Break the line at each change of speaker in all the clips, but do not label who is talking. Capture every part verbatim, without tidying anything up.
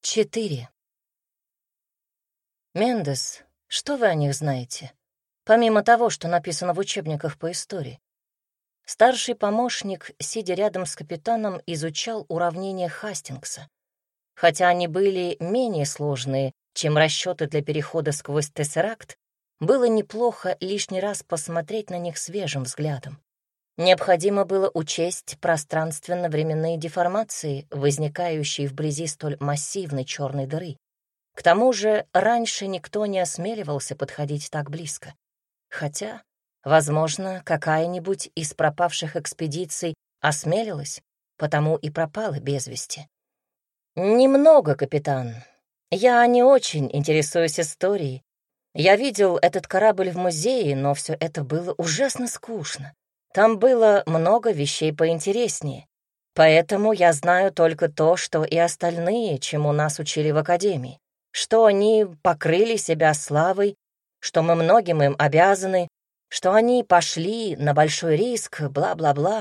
Четыре. Мендес, что вы о них знаете? Помимо того, что написано в учебниках по истории. Старший помощник, сидя рядом с капитаном, изучал уравнения Хастингса. Хотя они были менее сложные, чем расчеты для перехода сквозь Тессеракт, было неплохо лишний раз посмотреть на них свежим взглядом. Необходимо было учесть пространственно-временные деформации, возникающие вблизи столь массивной черной дыры. К тому же раньше никто не осмеливался подходить так близко. Хотя, возможно, какая-нибудь из пропавших экспедиций осмелилась, потому и пропала без вести. «Немного, капитан. Я не очень интересуюсь историей. Я видел этот корабль в музее, но все это было ужасно скучно. Там было много вещей поинтереснее. Поэтому я знаю только то, что и остальные, чему нас учили в академии. Что они покрыли себя славой, что мы многим им обязаны, что они пошли на большой риск, бла-бла-бла.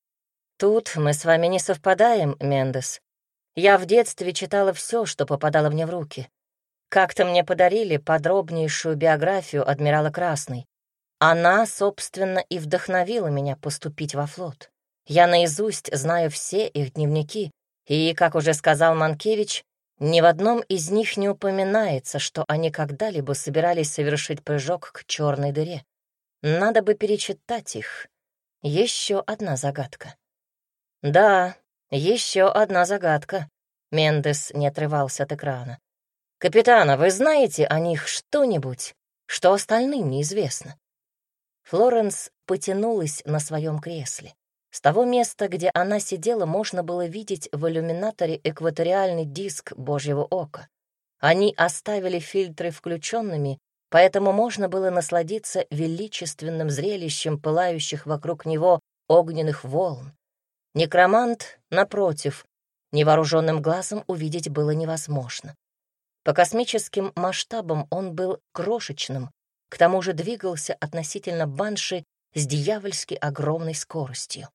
Тут мы с вами не совпадаем, Мендес. Я в детстве читала все, что попадало мне в руки. Как-то мне подарили подробнейшую биографию адмирала Красной. Она, собственно, и вдохновила меня поступить во флот. Я наизусть знаю все их дневники, и, как уже сказал Манкевич, ни в одном из них не упоминается, что они когда-либо собирались совершить прыжок к черной дыре. Надо бы перечитать их. Еще одна загадка. Да, еще одна загадка. Мендес не отрывался от экрана. «Капитан, а вы знаете о них что-нибудь, что остальным неизвестно?» Флоренс потянулась на своем кресле. С того места, где она сидела, можно было видеть в иллюминаторе экваториальный диск Божьего ока. Они оставили фильтры включенными, поэтому можно было насладиться величественным зрелищем пылающих вокруг него огненных волн. Некромант, напротив, невооруженным глазом увидеть было невозможно. По космическим масштабам он был крошечным, к тому же двигался относительно Банши с дьявольски огромной скоростью.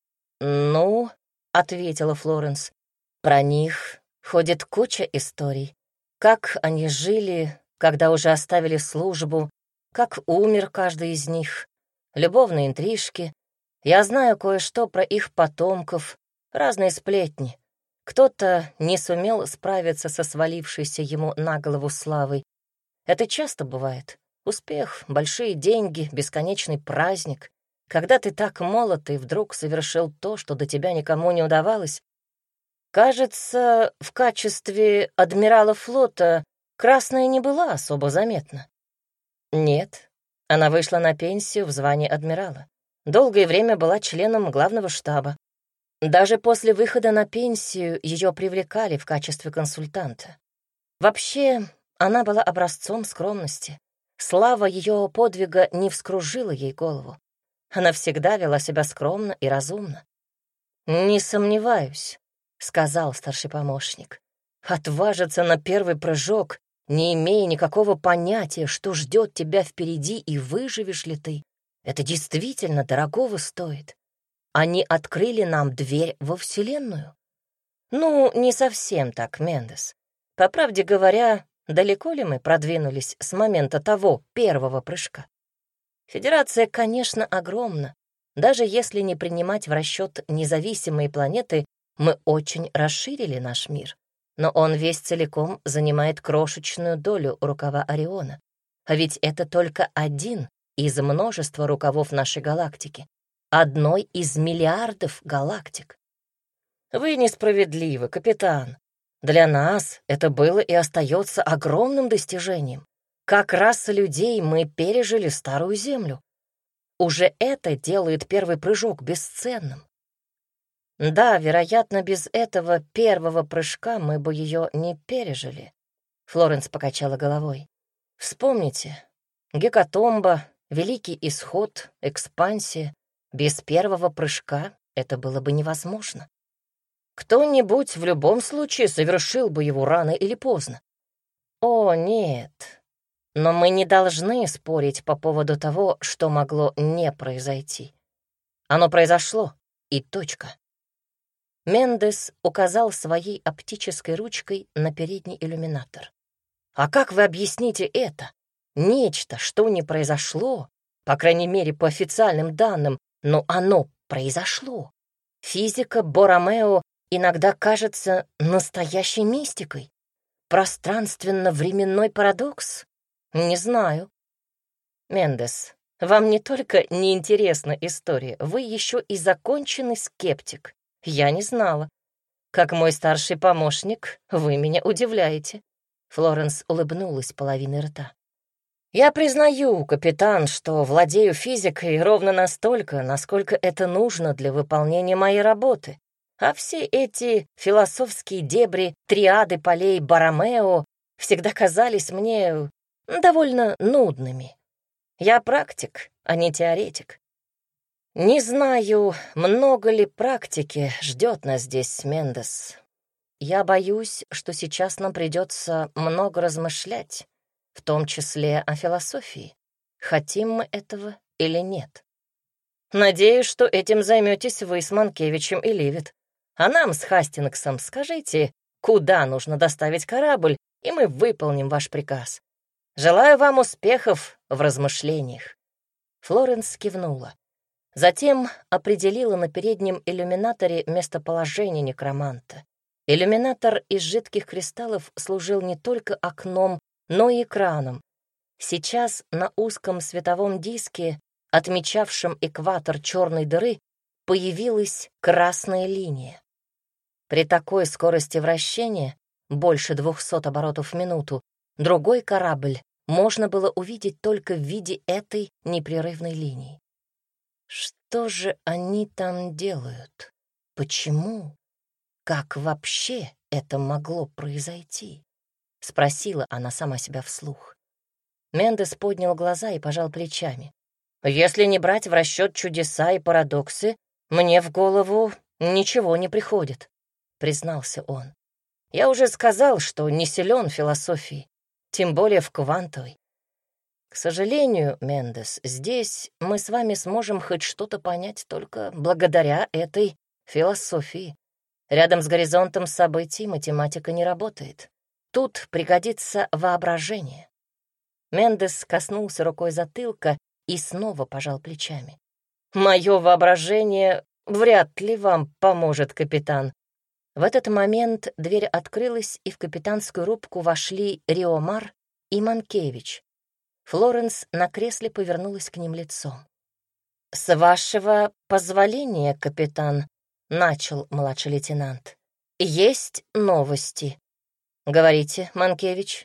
«Ну», — ответила Флоренс, — «про них ходит куча историй. Как они жили, когда уже оставили службу, как умер каждый из них, любовные интрижки. Я знаю кое-что про их потомков, разные сплетни. Кто-то не сумел справиться со свалившейся ему на голову славой. Это часто бывает. Успех, большие деньги, бесконечный праздник. Когда ты так молод и вдруг совершил то, что до тебя никому не удавалось. Кажется, в качестве адмирала флота Красная не была особо заметна. Нет, она вышла на пенсию в звании адмирала. Долгое время была членом главного штаба. Даже после выхода на пенсию ее привлекали в качестве консультанта. Вообще, она была образцом скромности. Слава ее подвига не вскружила ей голову. Она всегда вела себя скромно и разумно. «Не сомневаюсь», — сказал старший помощник. «Отважиться на первый прыжок, не имея никакого понятия, что ждет тебя впереди и выживешь ли ты, это действительно дорогого стоит. Они открыли нам дверь во Вселенную». «Ну, не совсем так, Мендес. По правде говоря, далеко ли мы продвинулись с момента того первого прыжка? Федерация, конечно, огромна. Даже если не принимать в расчет независимые планеты, мы очень расширили наш мир. Но он весь целиком занимает крошечную долю рукава Ориона. А ведь это только один из множества рукавов нашей галактики. Одной из миллиардов галактик. Вы несправедливы, капитан. Для нас это было и остается огромным достижением. Как раса людей мы пережили Старую Землю. Уже это делает первый прыжок бесценным. Да, вероятно, без этого первого прыжка мы бы ее не пережили. Флоренс покачала головой. Вспомните, гекатомба, Великий Исход, экспансия. Без первого прыжка это было бы невозможно. Кто-нибудь в любом случае совершил бы его рано или поздно. О, нет. Но мы не должны спорить по поводу того, что могло не произойти. Оно произошло, и точка. Мендес указал своей оптической ручкой на передний иллюминатор. «А как вы объясните это? Нечто, что не произошло, по крайней мере, по официальным данным, но оно произошло. Физика Боромео иногда кажется настоящей мистикой. Пространственно-временной парадокс? Не знаю. Мендес, вам не только неинтересна история, вы еще и законченный скептик. Я не знала. Как мой старший помощник, вы меня удивляете». Флоренс улыбнулась половиной рта. «Я признаю, капитан, что владею физикой ровно настолько, насколько это нужно для выполнения моей работы. А все эти философские дебри, триады полей Боромео всегда казались мне довольно нудными. Я практик, а не теоретик. Не знаю, много ли практики ждет нас здесь, Мендес. Я боюсь, что сейчас нам придется много размышлять, в том числе о философии. Хотим мы этого или нет? Надеюсь, что этим займетесь вы с Манкевичем и Ливит. А нам с Хастингсом скажите, куда нужно доставить корабль, и мы выполним ваш приказ. Желаю вам успехов в размышлениях». Флоренс кивнула. Затем определила на переднем иллюминаторе местоположение некроманта. Иллюминатор из жидких кристаллов служил не только окном, но и экраном. Сейчас на узком световом диске, отмечавшем экватор черной дыры, появилась красная линия. При такой скорости вращения, больше двухсот оборотов в минуту, другой корабль можно было увидеть только в виде этой непрерывной линии. Что же они там делают? Почему? Как вообще это могло произойти? Спросила она сама себя вслух. Мендес поднял глаза и пожал плечами. Если не брать в расчет чудеса и парадоксы, мне в голову ничего не приходит, признался он. Я уже сказал, что не силен в философии, тем более в квантовой. К сожалению, Мендес, здесь мы с вами сможем хоть что-то понять только благодаря этой философии. Рядом с горизонтом событий математика не работает. Тут пригодится воображение. Мендес коснулся рукой затылка и снова пожал плечами. «Мое воображение вряд ли вам поможет, капитан». В этот момент дверь открылась, и в капитанскую рубку вошли Риомар и Манкевич. Флоренс на кресле повернулась к ним лицом. «С вашего позволения, капитан», — начал младший лейтенант, — «есть новости». «Говорите, Манкевич».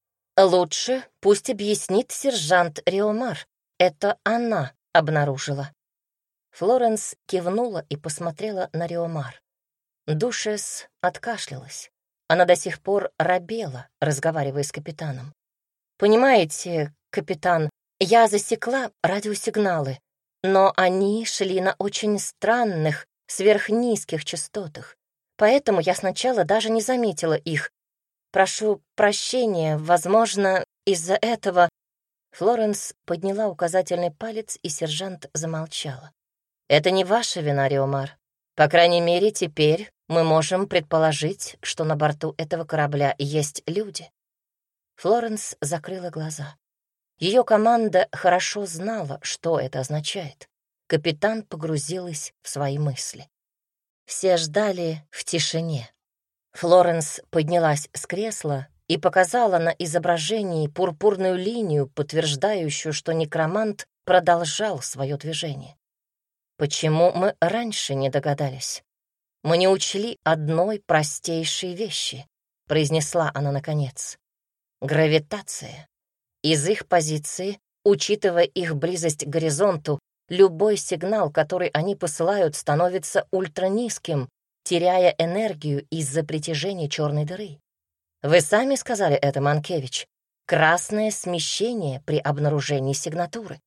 «Лучше пусть объяснит сержант Риомар. Это она обнаружила». Флоренс кивнула и посмотрела на Риомар. Душес откашлялась. Она до сих пор робела, разговаривая с капитаном. «Понимаете, капитан, я засекла радиосигналы, но они шли на очень странных, сверхнизких частотах, поэтому я сначала даже не заметила их. Прошу прощения, возможно, из-за этого...» Флоренс подняла указательный палец, и сержант замолчала. «Это не ваша вина, Риомар. По крайней мере, теперь мы можем предположить, что на борту этого корабля есть люди». Флоренс закрыла глаза. Ее команда хорошо знала, что это означает. Капитан погрузилась в свои мысли. Все ждали в тишине. Флоренс поднялась с кресла и показала на изображении пурпурную линию, подтверждающую, что некромант продолжал свое движение. Почему мы раньше не догадались? Мы не учли одной простейшей вещи, произнесла она наконец. Гравитация. Из их позиции, учитывая их близость к горизонту, любой сигнал, который они посылают, становится ультранизким, теряя энергию из-за притяжения черной дыры. Вы сами сказали это, Манкевич. Красное смещение при обнаружении сигнатуры.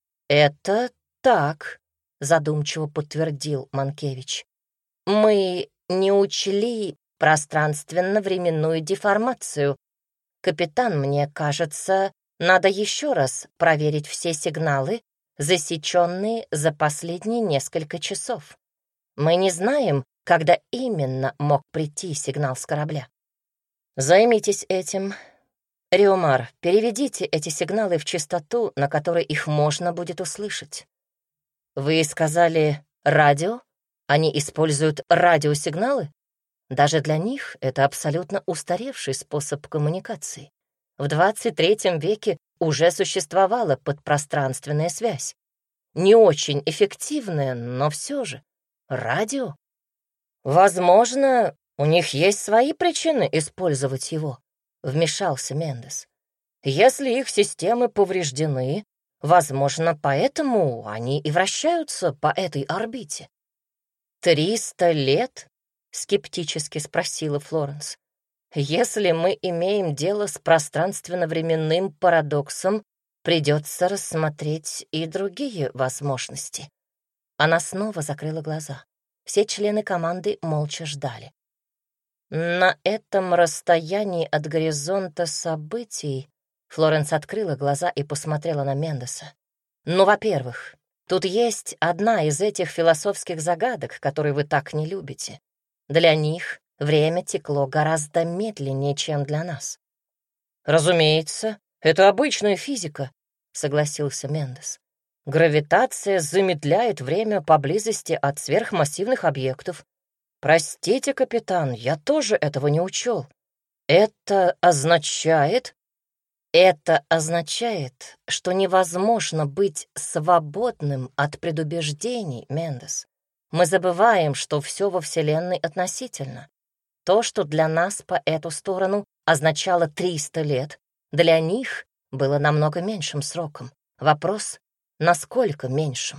Это так, задумчиво подтвердил Манкевич. Мы не учли пространственно-временную деформацию. Капитан, мне кажется, надо еще раз проверить все сигналы, засеченные за последние несколько часов. Мы не знаем, когда именно мог прийти сигнал с корабля. Займитесь этим. Риомар, переведите эти сигналы в частоту, на которой их можно будет услышать. Вы сказали радио? Они используют радиосигналы? Даже для них это абсолютно устаревший способ коммуникации. В двадцать третьем веке уже существовала подпространственная связь. Не очень эффективная, но все же. Радио? Возможно, у них есть свои причины использовать его, вмешался Мендес. Если их системы повреждены, возможно, поэтому они и вращаются по этой орбите. «Триста лет?» — скептически спросила Флоренс. «Если мы имеем дело с пространственно-временным парадоксом, придется рассмотреть и другие возможности». Она снова закрыла глаза. Все члены команды молча ждали. На этом расстоянии от горизонта событий Флоренс открыла глаза и посмотрела на Мендеса. «Ну, во-первых, тут есть одна из этих философских загадок, которые вы так не любите. Для них время текло гораздо медленнее, чем для нас». «Разумеется, это обычная физика», — согласился Мендес. «Гравитация замедляет время поблизости от сверхмассивных объектов. Простите, капитан, я тоже этого не учел. Это означает...» «Это означает, что невозможно быть свободным от предубеждений, Мендес. Мы забываем, что все во Вселенной относительно. То, что для нас по эту сторону означало триста лет, для них было намного меньшим сроком. Вопрос, насколько меньшим?»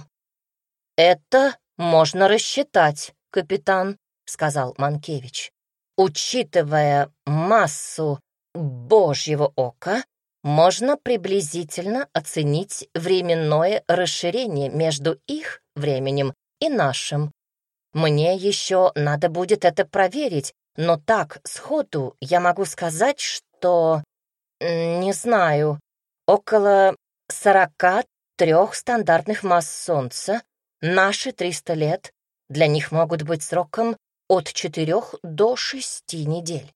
«Это можно рассчитать, капитан», — сказал Манкевич. «Учитывая массу Божьего ока, можно приблизительно оценить временное расширение между их временем и нашим. Мне еще надо будет это проверить, но так сходу я могу сказать, что, не знаю, около сорока трех стандартных масс Солнца, наши триста лет, для них могут быть сроком от четырех до шести недель.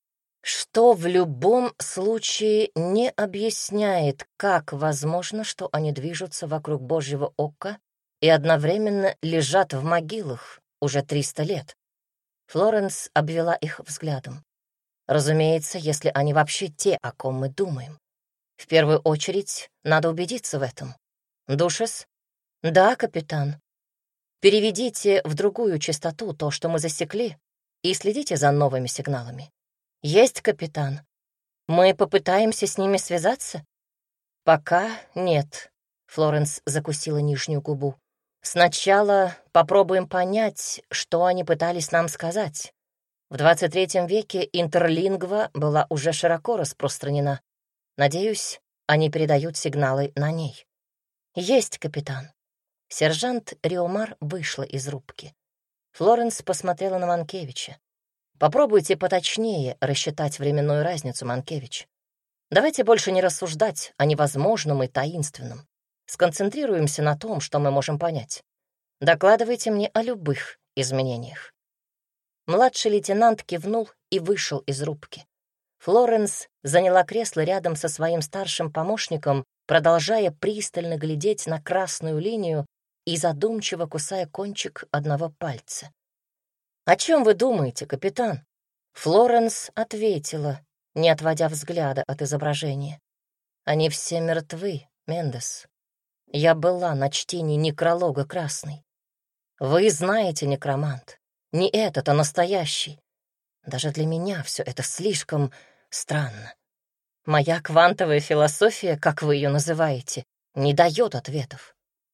Что в любом случае не объясняет, как возможно, что они движутся вокруг Божьего ока и одновременно лежат в могилах уже триста лет. Флоренс обвела их взглядом. Разумеется, если они вообще те, о ком мы думаем. В первую очередь, надо убедиться в этом. Душес? Да, капитан. Переведите в другую частоту то, что мы засекли, и следите за новыми сигналами. Есть, капитан. Мы попытаемся с ними связаться? Пока нет. Флоренс закусила нижнюю губу. Сначала попробуем понять, что они пытались нам сказать. В двадцать третьем веке интерлингва была уже широко распространена. Надеюсь, они передают сигналы на ней. Есть, капитан. Сержант Риомар вышла из рубки. Флоренс посмотрела на Манкевича. Попробуйте поточнее рассчитать временную разницу, Манкевич. Давайте больше не рассуждать о невозможном и таинственном. Сконцентрируемся на том, что мы можем понять. Докладывайте мне о любых изменениях. Младший лейтенант кивнул и вышел из рубки. Флоренс заняла кресло рядом со своим старшим помощником, продолжая пристально глядеть на красную линию и задумчиво кусая кончик одного пальца. «О чем вы думаете, капитан?» Флоренс ответила, не отводя взгляда от изображения. «Они все мертвы, Мендес. Я была на чтении некролога красной. Вы знаете, некромант, не этот, а настоящий. Даже для меня все это слишком странно. Моя квантовая философия, как вы ее называете, не дает ответов.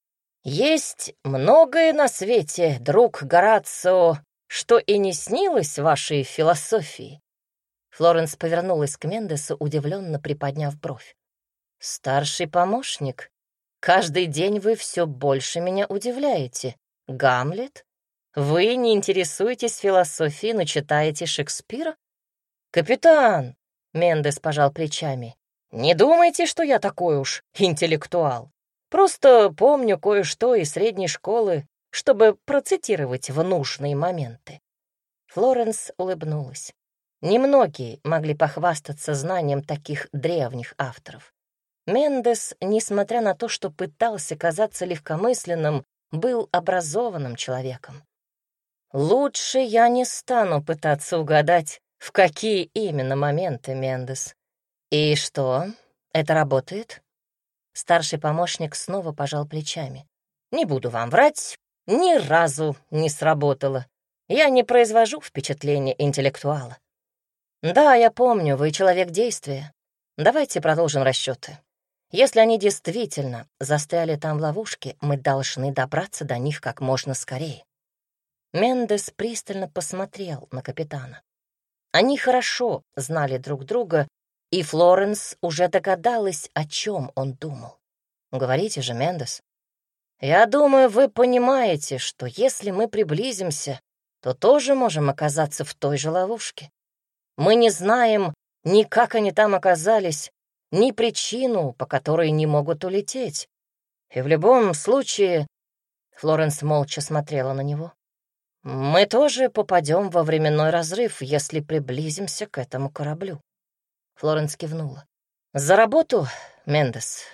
Есть многое на свете, друг Горацио, что и не снилось вашей философии». Флоренс повернулась к Мендесу, удивленно приподняв бровь. «Старший помощник, каждый день вы все больше меня удивляете. Гамлет? Вы не интересуетесь философией, но читаете Шекспира?» «Капитан!» — Мендес пожал плечами. «Не думайте, что я такой уж интеллектуал. Просто помню кое-что из средней школы, чтобы процитировать в нужные моменты. Флоренс улыбнулась. Немногие могли похвастаться знанием таких древних авторов. Мендес, несмотря на то, что пытался казаться легкомысленным, был образованным человеком. «Лучше я не стану пытаться угадать, в какие именно моменты, Мендес. И что, это работает?» Старший помощник снова пожал плечами. «Не буду вам врать, ни разу не сработало. Я не произвожу впечатления интеллектуала». «Да, я помню, вы человек действия. Давайте продолжим расчеты. Если они действительно застряли там в ловушке, мы должны добраться до них как можно скорее». Мендес пристально посмотрел на капитана. Они хорошо знали друг друга, и Флоренс уже догадалась, о чем он думал. «Говорите же, Мендес. Я думаю, вы понимаете, что если мы приблизимся, то тоже можем оказаться в той же ловушке. Мы не знаем ни как они там оказались, ни причину, по которой не могут улететь. И в любом случае...» Флоренс молча смотрела на него. «Мы тоже попадем во временной разрыв, если приблизимся к этому кораблю». Флоренс кивнула. «За работу, Мендес».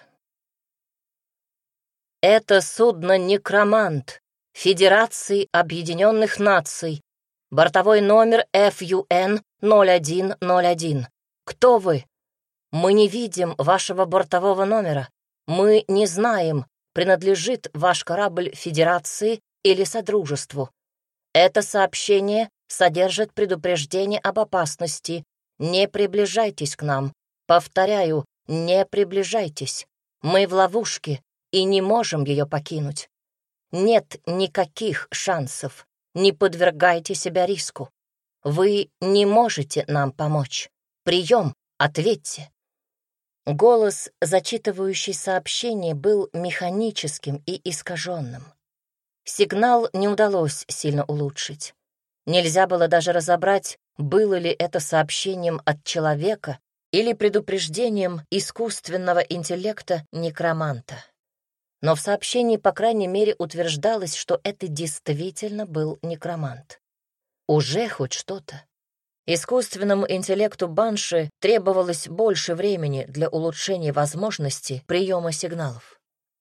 «Это судно «Некромант» Федерации Объединенных Наций. Бортовой номер эф ю эн ноль один ноль один. Кто вы? Мы не видим вашего бортового номера. Мы не знаем, принадлежит ваш корабль Федерации или Содружеству. Это сообщение содержит предупреждение об опасности. Не приближайтесь к нам. Повторяю, не приближайтесь. Мы в ловушке и не можем ее покинуть. Нет никаких шансов. Не подвергайте себя риску. Вы не можете нам помочь. Прием, ответьте». Голос, зачитывающий сообщение, был механическим и искаженным. Сигнал не удалось сильно улучшить. Нельзя было даже разобрать, было ли это сообщением от человека или предупреждением искусственного интеллекта некроманта. Но в сообщении, по крайней мере, утверждалось, что это действительно был некромант. Уже хоть что-то. Искусственному интеллекту Банши требовалось больше времени для улучшения возможности приема сигналов.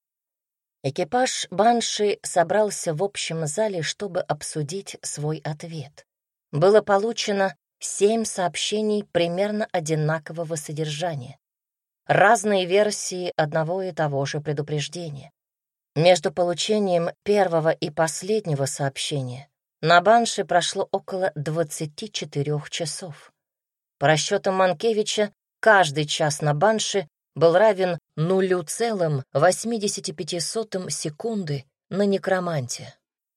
Экипаж Банши собрался в общем зале, чтобы обсудить свой ответ. Было получено семь сообщений примерно одинакового содержания. Разные версии одного и того же предупреждения. Между получением первого и последнего сообщения на Банши прошло около двадцати четырёх часов. По расчетам Манкевича, каждый час на Банши был равен ноль целых восемьдесят пять сотых секунды на некроманте.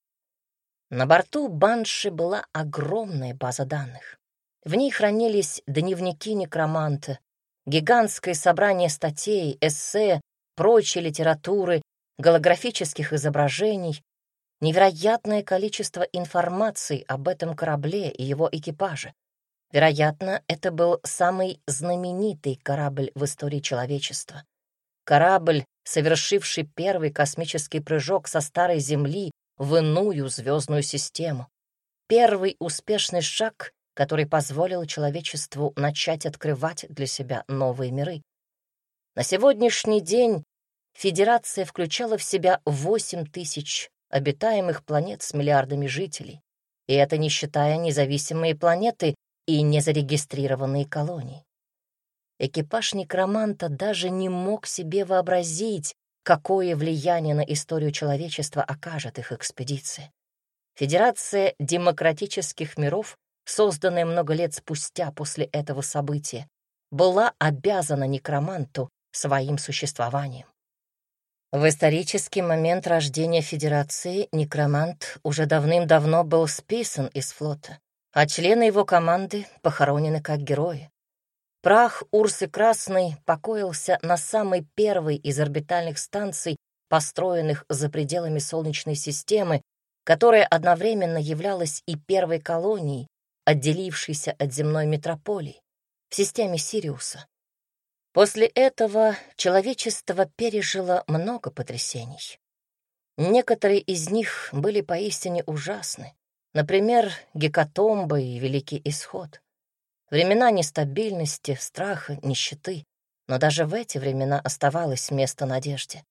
На борту Банши была огромная база данных. В ней хранились дневники некроманта, гигантское собрание статей, эссе, прочей литературы, голографических изображений, невероятное количество информации об этом корабле и его экипаже. Вероятно, это был самый знаменитый корабль в истории человечества. Корабль, совершивший первый космический прыжок со старой Земли в иную звездную систему. Первый успешный шаг, который позволил человечеству начать открывать для себя новые миры. На сегодняшний день Федерация включала в себя восемь тысяч обитаемых планет с миллиардами жителей, и это не считая независимые планеты и незарегистрированные колонии. Экипаж некроманта даже не мог себе вообразить, какое влияние на историю человечества окажет их экспедиция. Федерация демократических миров, созданная много лет спустя после этого события, была обязана некроманту своим существованием. В исторический момент рождения Федерации некромант уже давным-давно был списан из флота, а члены его команды похоронены как герои. Прах Урсы Красной покоился на самой первой из орбитальных станций, построенных за пределами Солнечной системы, которая одновременно являлась и первой колонией, отделившейся от земной метрополии, в системе Сириуса. После этого человечество пережило много потрясений. Некоторые из них были поистине ужасны. Например, Гекатомба и Великий Исход. Времена нестабильности, страха, нищеты. Но даже в эти времена оставалось место надежде.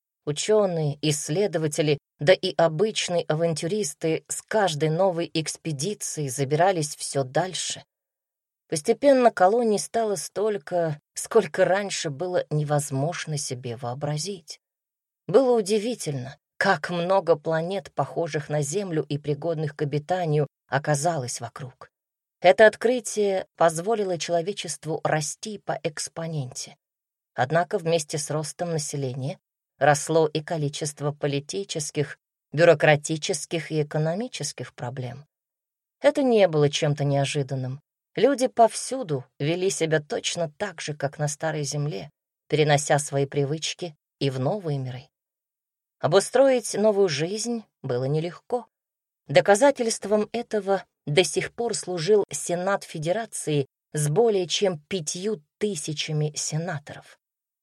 Ученые, исследователи, да и обычные авантюристы с каждой новой экспедицией забирались все дальше. Постепенно колоний стало столько, сколько раньше было невозможно себе вообразить. Было удивительно, как много планет, похожих на Землю и пригодных к обитанию, оказалось вокруг. Это открытие позволило человечеству расти по экспоненте. Однако вместе с ростом населения росло и количество политических, бюрократических и экономических проблем. Это не было чем-то неожиданным. Люди повсюду вели себя точно так же, как на Старой Земле, перенося свои привычки и в новые миры. Обустроить новую жизнь было нелегко. Доказательством этого до сих пор служил Сенат Федерации с более чем пятью тысячами сенаторов.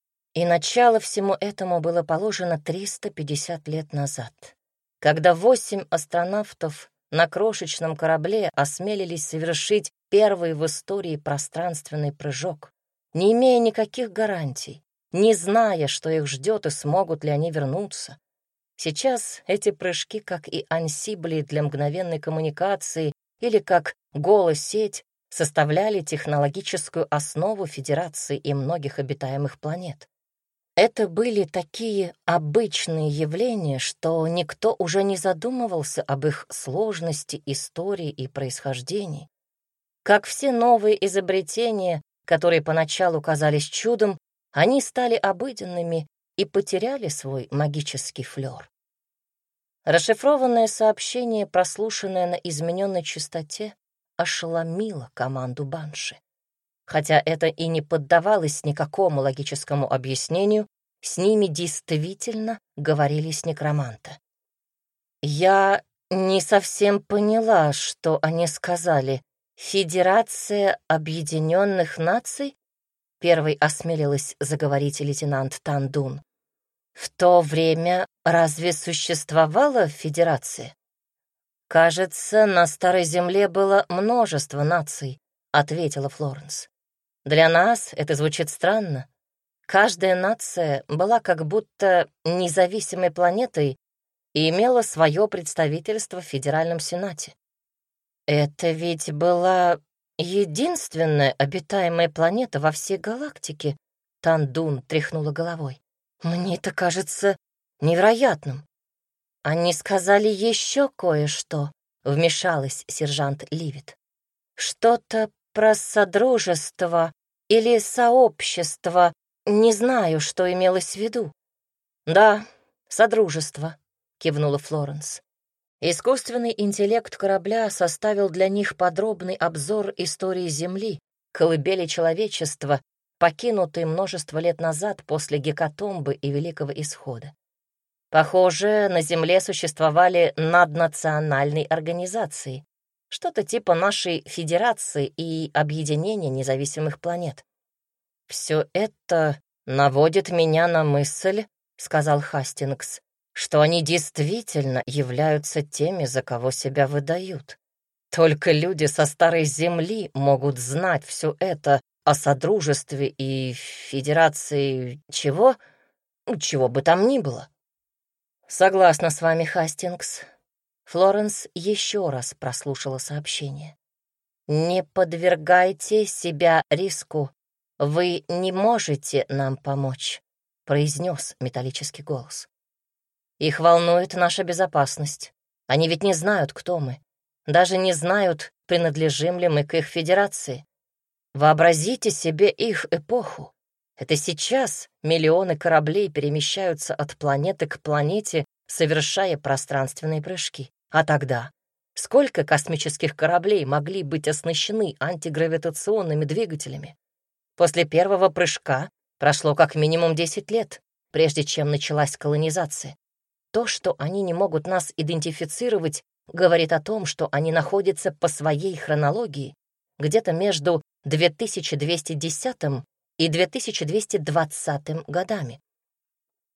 И начало всему этому было положено триста пятьдесят лет назад, когда восемь астронавтов на крошечном корабле осмелились совершить первый в истории пространственный прыжок, не имея никаких гарантий, не зная, что их ждет и смогут ли они вернуться. Сейчас эти прыжки, как и ансибли для мгновенной коммуникации или как голосеть, составляли технологическую основу Федерации и многих обитаемых планет. Это были такие обычные явления, что никто уже не задумывался об их сложности, истории и происхождении. Как все новые изобретения, которые поначалу казались чудом, они стали обыденными и потеряли свой магический флёр. Расшифрованное сообщение, прослушанное на измененной частоте, ошеломило команду Банши. Хотя это и не поддавалось никакому логическому объяснению, с ними действительно говорили с некроманта. «Я не совсем поняла, что они сказали. Федерация Объединенных Наций?» Первой осмелилась заговорить лейтенант Тандун. «В то время разве существовала Федерация?» «Кажется, на Старой Земле было множество наций», — ответила Флоренс. «Для нас это звучит странно. Каждая нация была как будто независимой планетой и имела свое представительство в Федеральном Сенате. Это ведь была единственная обитаемая планета во всей галактике», — Тандун тряхнула головой. «Мне это кажется невероятным». «Они сказали еще кое-что», — вмешалась сержант Ливит. «Что-то про содружество или сообщество, не знаю, что имелось в виду». «Да, содружество», — кивнула Флоренс. Искусственный интеллект корабля составил для них подробный обзор истории Земли, колыбели человечества, покинутой множество лет назад после Гекатомбы и Великого Исхода. Похоже, на Земле существовали наднациональные организации, что-то типа нашей Федерации и Объединения независимых планет. «Все это наводит меня на мысль, — сказал Хастингс, — что они действительно являются теми, за кого себя выдают. Только люди со Старой Земли могут знать все это о Содружестве и Федерации чего? Чего бы там ни было». «Согласна с вами, Хастингс». Флоренс еще раз прослушала сообщение. «Не подвергайте себя риску. Вы не можете нам помочь», — произнес металлический голос. «Их волнует наша безопасность. Они ведь не знают, кто мы. Даже не знают, принадлежим ли мы к их федерации. Вообразите себе их эпоху. Это сейчас миллионы кораблей перемещаются от планеты к планете, совершая пространственные прыжки. А тогда сколько космических кораблей могли быть оснащены антигравитационными двигателями? После первого прыжка прошло как минимум десять лет, прежде чем началась колонизация. То, что они не могут нас идентифицировать, говорит о том, что они находятся по своей хронологии где-то между две тысячи двести десятым и две тысячи двести двадцатым годами.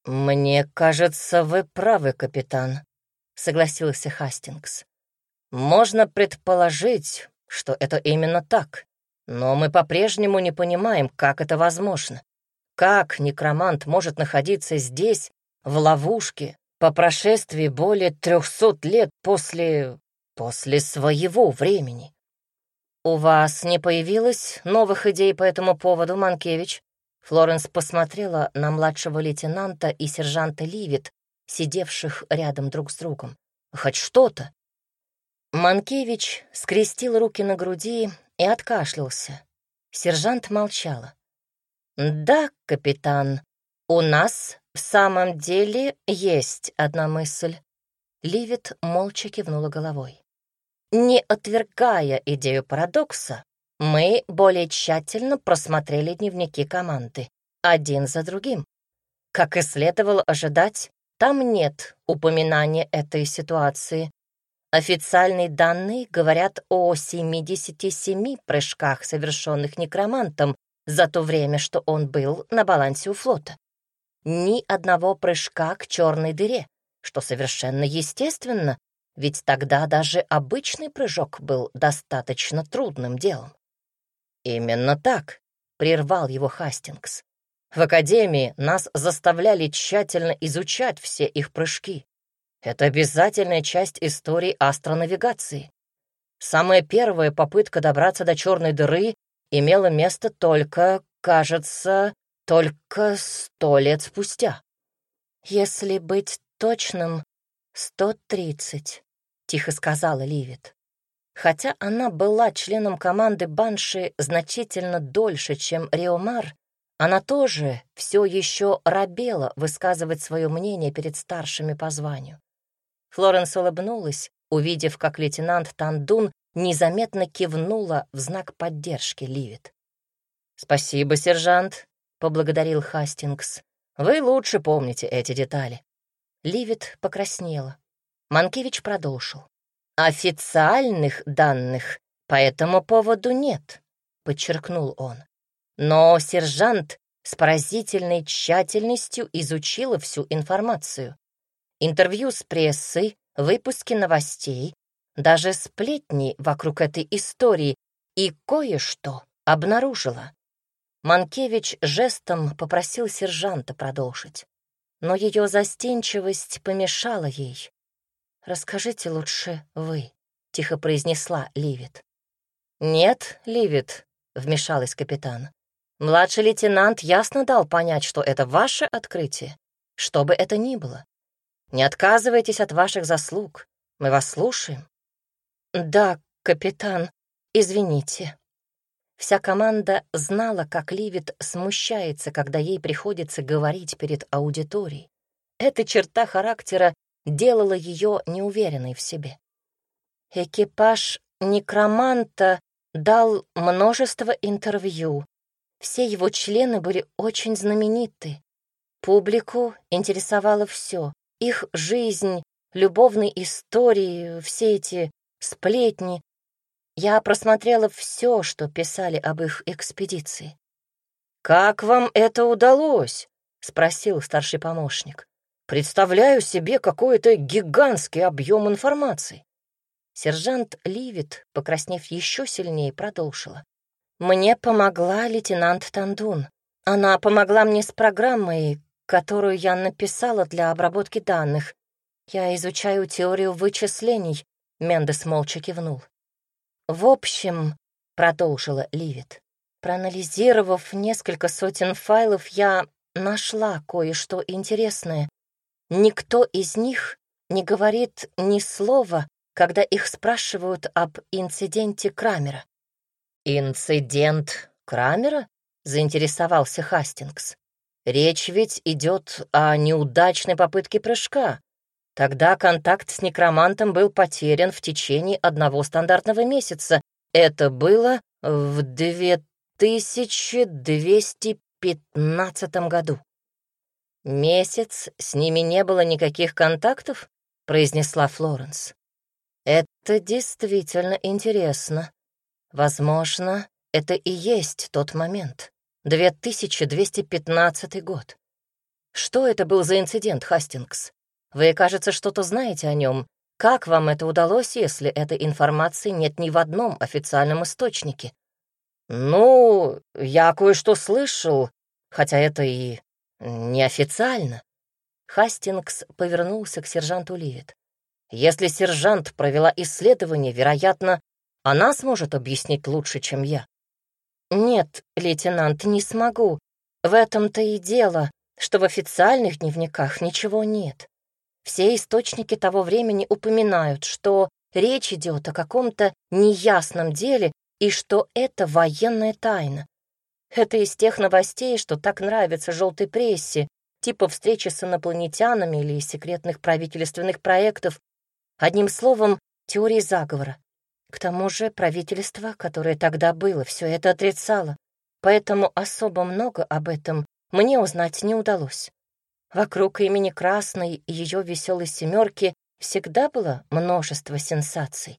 «Мне кажется, вы правы, капитан», — согласился Хастингс. «Можно предположить, что это именно так, но мы по-прежнему не понимаем, как это возможно. Как некромант может находиться здесь, в ловушке, по прошествии более трехсот лет после... после своего времени? У вас не появилось новых идей по этому поводу, Манкевич?» Флоренс посмотрела на младшего лейтенанта и сержанта Ливит, сидевших рядом друг с другом. «Хоть что-то?» Манкевич скрестил руки на груди и откашлялся. Сержант молчала. «Да, капитан, у нас в самом деле есть одна мысль». Ливит молча кивнула головой. «Не отвергая идею парадокса, мы более тщательно просмотрели дневники команды, один за другим. Как и следовало ожидать, там нет упоминания этой ситуации. Официальные данные говорят о семидесяти семи прыжках, совершенных некромантом, за то время, что он был на балансе у флота. Ни одного прыжка к черной дыре, что совершенно естественно, ведь тогда даже обычный прыжок был достаточно трудным делом. «Именно так», — прервал его Хастингс. «В Академии нас заставляли тщательно изучать все их прыжки. Это обязательная часть истории астронавигации. Самая первая попытка добраться до черной дыры имела место только, кажется, только сто лет спустя. Если быть точным, сто тридцать, тихо сказала Ливит. Хотя она была членом команды Банши значительно дольше, чем Риомар, она тоже все еще робела высказывать свое мнение перед старшими по званию. Флоренс улыбнулась, увидев, как лейтенант Тандун незаметно кивнула в знак поддержки Ливит. «Спасибо, сержант», — поблагодарил Хастингс. «Вы лучше помните эти детали». Ливит покраснела. Манкевич продолжил. «Официальных данных по этому поводу нет», — подчеркнул он. «Но сержант с поразительной тщательностью изучила всю информацию. Интервью с прессой, выпуски новостей, даже сплетни вокруг этой истории и кое-что обнаружила». Манкевич жестом попросил сержанта продолжить, но ее застенчивость помешала ей. «Расскажите лучше вы», — тихо произнесла Ливит. «Нет, Ливит», — вмешалась капитан. «Младший лейтенант ясно дал понять, что это ваше открытие, что бы это ни было. Не отказывайтесь от ваших заслуг, мы вас слушаем». «Да, капитан, извините». Вся команда знала, как Ливит смущается, когда ей приходится говорить перед аудиторией. Эта черта характера делала ее неуверенной в себе. Экипаж некроманта дал множество интервью. Все его члены были очень знамениты. Публику интересовало все: их жизнь, любовные истории, все эти сплетни. Я просмотрела все, что писали об их экспедиции. «Как вам это удалось?» — спросил старший помощник. «Представляю себе какой-то гигантский объем информации». Сержант Ливит, покраснев еще сильнее, продолжила. «Мне помогла лейтенант Тандун. Она помогла мне с программой, которую я написала для обработки данных. Я изучаю теорию вычислений», — Мендес молча кивнул. «В общем», — продолжила Ливит, «проанализировав несколько сотен файлов, я нашла кое-что интересное. Никто из них не говорит ни слова, когда их спрашивают об инциденте Крамера». «Инцидент Крамера?» — заинтересовался Хастингс. «Речь ведь идет о неудачной попытке прыжка. Тогда контакт с некромантом был потерян в течение одного стандартного месяца. Это было в две тысячи двести пятнадцатом году». «Месяц с ними не было никаких контактов?» — произнесла Флоренс. «Это действительно интересно. Возможно, это и есть тот момент. две тысячи двести пятнадцатый год. Что это был за инцидент, Хастингс? Вы, кажется, что-то знаете о нем. Как вам это удалось, если этой информации нет ни в одном официальном источнике? Ну, я кое-что слышал, хотя это и неофициально. Хастингс повернулся к сержанту Ливет. Если сержант провела исследование, вероятно, она сможет объяснить лучше, чем я. Нет, лейтенант, не смогу. В этом-то и дело, что в официальных дневниках ничего нет. Все источники того времени упоминают, что речь идет о каком-то неясном деле и что это военная тайна. Это из тех новостей, что так нравятся желтой прессе, типа встречи с инопланетянами или секретных правительственных проектов. Одним словом, теории заговора. К тому же правительство, которое тогда было, все это отрицало, поэтому особо много об этом мне узнать не удалось. Вокруг имени Красной и ее веселой семерки всегда было множество сенсаций.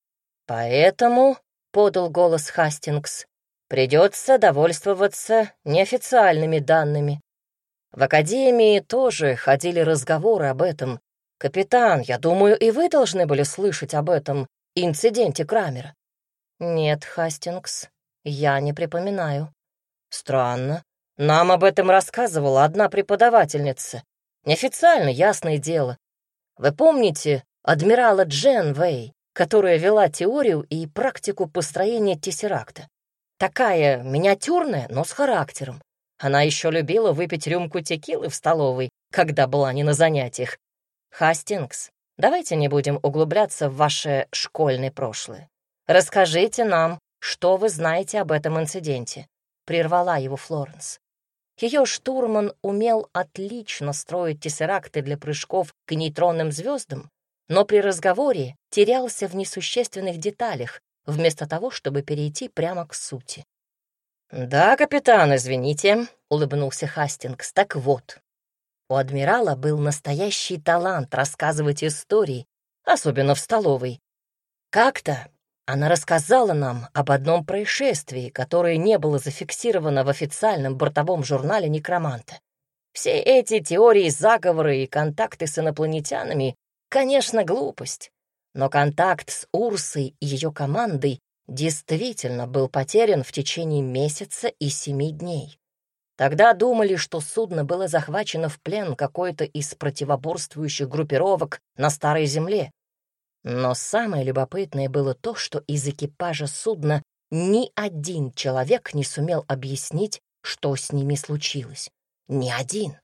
Поэтому, — подал голос Хастингс, — придется довольствоваться неофициальными данными. В Академии тоже ходили разговоры об этом. Капитан, я думаю, и вы должны были слышать об этом инциденте Крамера. Нет, Хастингс, я не припоминаю. Странно. Нам об этом рассказывала одна преподавательница. Неофициально, ясное дело. Вы помните адмирала Дженвей, которая вела теорию и практику построения тессеракта? Такая миниатюрная, но с характером. Она еще любила выпить рюмку текилы в столовой, когда была не на занятиях. Хастингс, давайте не будем углубляться в ваше школьное прошлое. Расскажите нам, что вы знаете об этом инциденте. Прервала его Флоренс. Ее штурман умел отлично строить тессеракты для прыжков к нейтронным звездам, но при разговоре терялся в несущественных деталях, вместо того, чтобы перейти прямо к сути. «Да, капитан, извините», — улыбнулся Хастингс. «Так вот, у адмирала был настоящий талант рассказывать истории, особенно в столовой. Как-то она рассказала нам об одном происшествии, которое не было зафиксировано в официальном бортовом журнале «Некроманта». Все эти теории заговора и контакты с инопланетянами, конечно, глупость, но контакт с Урсой и ее командой действительно был потерян в течение месяца и семи дней. Тогда думали, что судно было захвачено в плен какой-то из противоборствующих группировок на Старой Земле. Но самое любопытное было то, что из экипажа судна ни один человек не сумел объяснить, что с ними случилось. Ни один.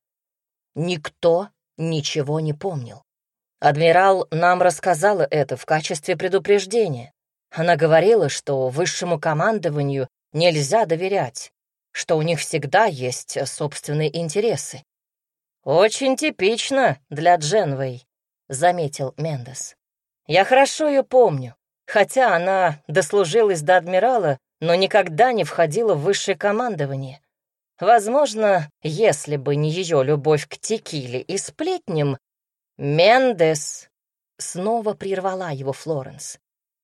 Никто ничего не помнил. Адмирал нам рассказала это в качестве предупреждения. Она говорила, что высшему командованию нельзя доверять, что у них всегда есть собственные интересы. «Очень типично для Дженвей», — заметил Мендес. «Я хорошо ее помню, хотя она дослужилась до адмирала, но никогда не входила в высшее командование. Возможно, если бы не ее любовь к текиле и сплетням, Мендес...» Снова прервала его Флоренс.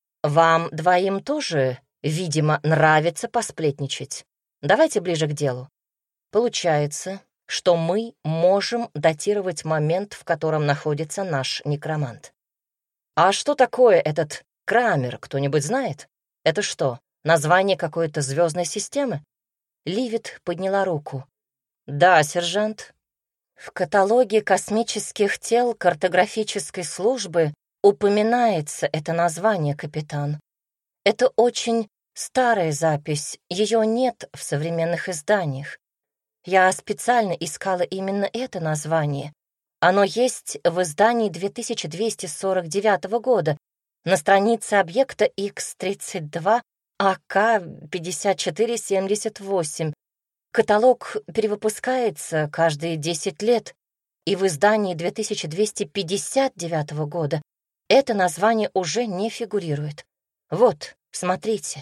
«Вам двоим тоже, видимо, нравится посплетничать. Давайте ближе к делу. Получается, что мы можем датировать момент, в котором находится наш некромант. А что такое этот Крамер, кто-нибудь знает? Это что, название какой-то звездной системы?» Ливет подняла руку. «Да, сержант. В каталоге космических тел картографической службы упоминается это название, капитан. Это очень старая запись, ее нет в современных изданиях. Я специально искала именно это название. Оно есть в издании две тысячи двести сорок девятого года на странице объекта икс тридцать два А К пятьдесят четыре семьдесят восемь. Каталог перевыпускается каждые десять лет, и в издании две тысячи двести пятьдесят девятого года это название уже не фигурирует. Вот, смотрите.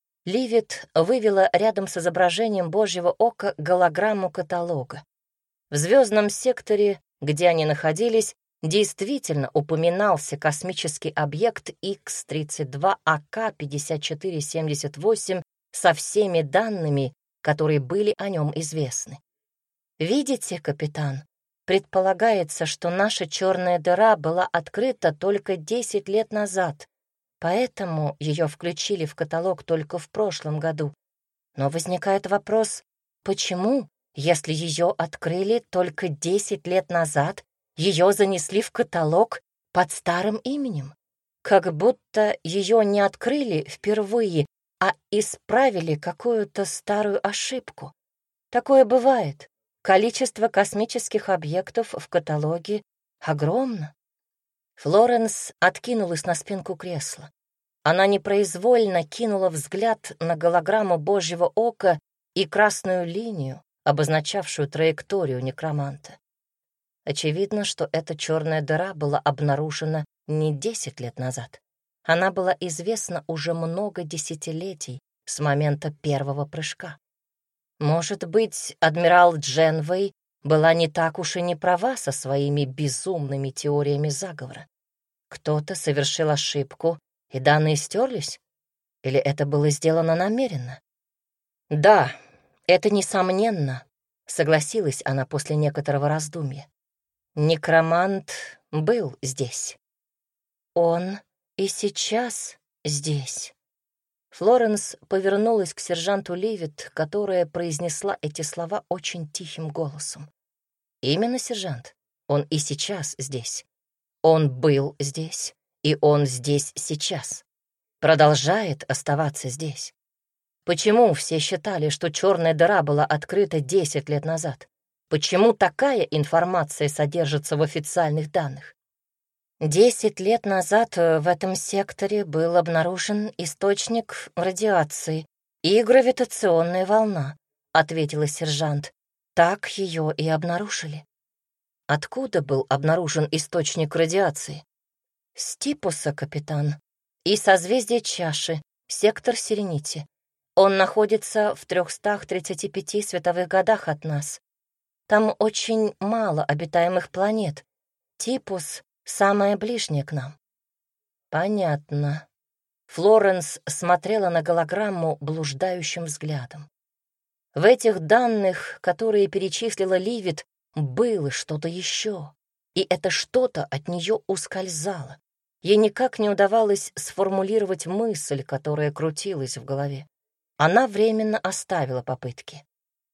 Ливет вывела рядом с изображением Божьего ока голограмму каталога. В звездном секторе, где они находились, действительно упоминался космический объект икс тридцать два А К пятьдесят четыре семьдесят восемь со всеми данными, которые были о нем известны. Видите, капитан, Предполагается, что наша черная дыра была открыта только десять лет назад, поэтому ее включили в каталог только в прошлом году. Но возникает вопрос, почему, если ее открыли только десять лет назад, ее занесли в каталог под старым именем? Как будто ее не открыли впервые, а исправили какую-то старую ошибку. Такое бывает. Количество космических объектов в каталоге огромно. Флоренс откинулась на спинку кресла. Она непроизвольно кинула взгляд на голограмму Божьего ока и красную линию, обозначавшую траекторию некроманта. Очевидно, что эта черная дыра была обнаружена не десять лет назад. Она была известна уже много десятилетий с момента первого прыжка. Может быть, адмирал Дженвей была не так уж и не права со своими безумными теориями заговора. Кто-то совершил ошибку, и данные стерлись? Или это было сделано намеренно? Да, это несомненно, согласилась она после некоторого раздумья. Некромант был здесь. Он и сейчас здесь. Флоренс повернулась к сержанту Ливит, которая произнесла эти слова очень тихим голосом. «Именно, сержант, он и сейчас здесь. Он был здесь, и он здесь сейчас. Продолжает оставаться здесь. Почему все считали, что черная дыра была открыта десять лет назад? Почему такая информация содержится в официальных данных? Десять лет назад в этом секторе был обнаружен источник радиации и гравитационная волна, ответила сержант. Так ее и обнаружили. Откуда был обнаружен источник радиации? С Типуса, капитан, и созвездие чаши, сектор Сиренити. Он находится в трехстах тридцати пяти световых годах от нас. Там очень мало обитаемых планет. Типус — самое ближнее к нам. Понятно. Флоренс смотрела на голограмму блуждающим взглядом. В этих данных, которые перечислила Ливит, было что-то еще, и это что-то от нее ускользало. Ей никак не удавалось сформулировать мысль, которая крутилась в голове. Она временно оставила попытки.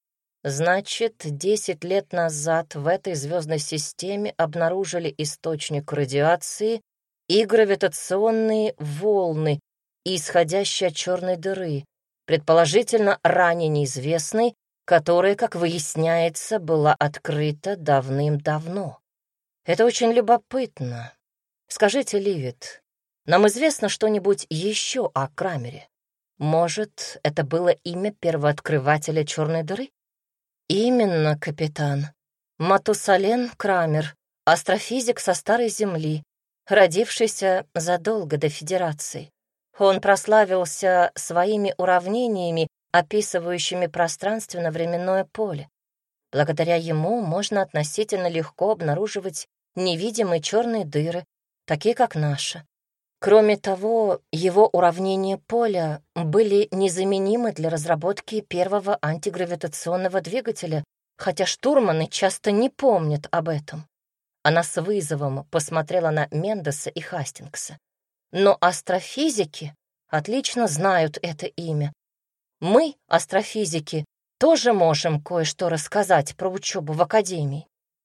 Значит, десять лет назад в этой звездной системе обнаружили источник радиации и гравитационные волны, исходящие от черной дыры, предположительно ранее неизвестной, которая, как выясняется, была открыта давным-давно. Это очень любопытно. Скажите, Ливит, нам известно что-нибудь еще о Крамере? Может, это было имя первооткрывателя черной дыры? Именно, капитан. Матусален Крамер, астрофизик со Старой Земли, родившийся задолго до Федерации. Он прославился своими уравнениями, описывающими пространственно-временное поле. Благодаря ему можно относительно легко обнаруживать невидимые черные дыры, такие как наша. Кроме того, его уравнения поля были незаменимы для разработки первого антигравитационного двигателя, хотя штурманы часто не помнят об этом. Она с вызовом посмотрела на Мендеса и Хастингса. Но астрофизики отлично знают это имя. Мы, астрофизики, тоже можем кое-что рассказать про учебу в академии.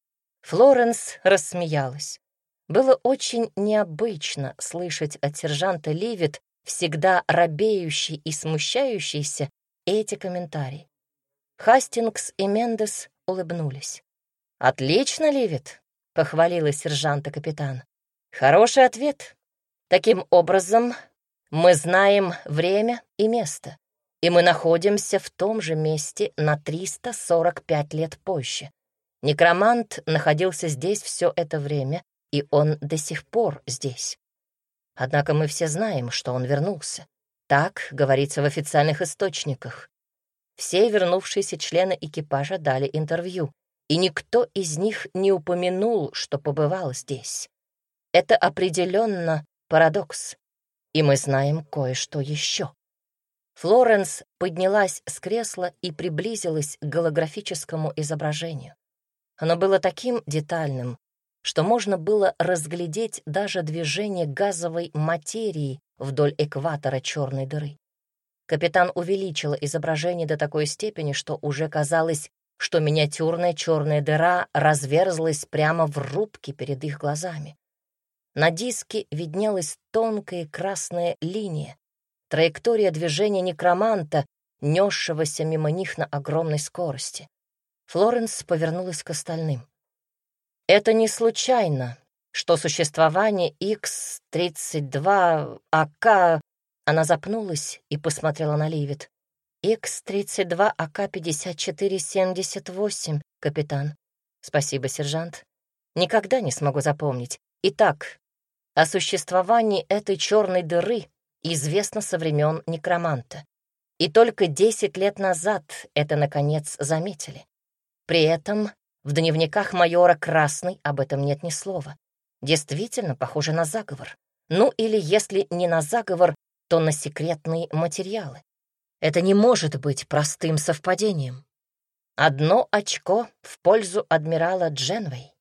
Флоренс рассмеялась. Было очень необычно слышать от сержанта Ливит, всегда робеющий и смущающийся, эти комментарии. Хастингс и Мендес улыбнулись. «Отлично, Ливит», — похвалила сержанта-капитан. «Хороший ответ. Таким образом, мы знаем время и место, и мы находимся в том же месте на триста сорок пять лет позже. Некромант находился здесь все это время, и он до сих пор здесь. Однако мы все знаем, что он вернулся. Так говорится в официальных источниках. Все вернувшиеся члены экипажа дали интервью, и никто из них не упомянул, что побывал здесь. Это определенно парадокс, и мы знаем кое-что еще. Флоренс поднялась с кресла и приблизилась к голографическому изображению. Оно было таким детальным, что можно было разглядеть даже движение газовой материи вдоль экватора черной дыры. Капитан увеличила изображение до такой степени, что уже казалось, что миниатюрная черная дыра разверзлась прямо в рубке перед их глазами. На диске виднелась тонкая красная линия, траектория движения некроманта, несшегося мимо них на огромной скорости. Флоренс повернулась к остальным. «Это не случайно, что существование икс тридцать два а ка...» Она запнулась и посмотрела на Ливет. икс тридцать два а ка пятьдесят четыре семьдесят восемь, капитан. Спасибо, сержант. Никогда не смогу запомнить. Итак, о существовании этой черной дыры известно со времен некроманта. И только десять лет назад это, наконец, заметили. При этом в дневниках майора Красной об этом нет ни слова. Действительно похоже на заговор. Ну или если не на заговор, то на секретные материалы. Это не может быть простым совпадением. Одно очко в пользу адмирала Дженвей.